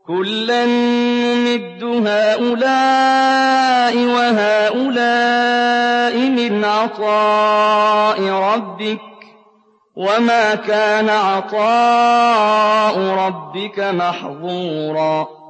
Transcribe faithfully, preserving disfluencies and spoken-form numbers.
كُلًّا نُّمِدُّ هَٰؤُلَاءِ وَهَٰؤُلَاءِ مِنْ عَطَاءِ رَبِّكَ ۚ وَمَا كَانَ عَطَاءُ رَبِّكَ مَحْظُورًا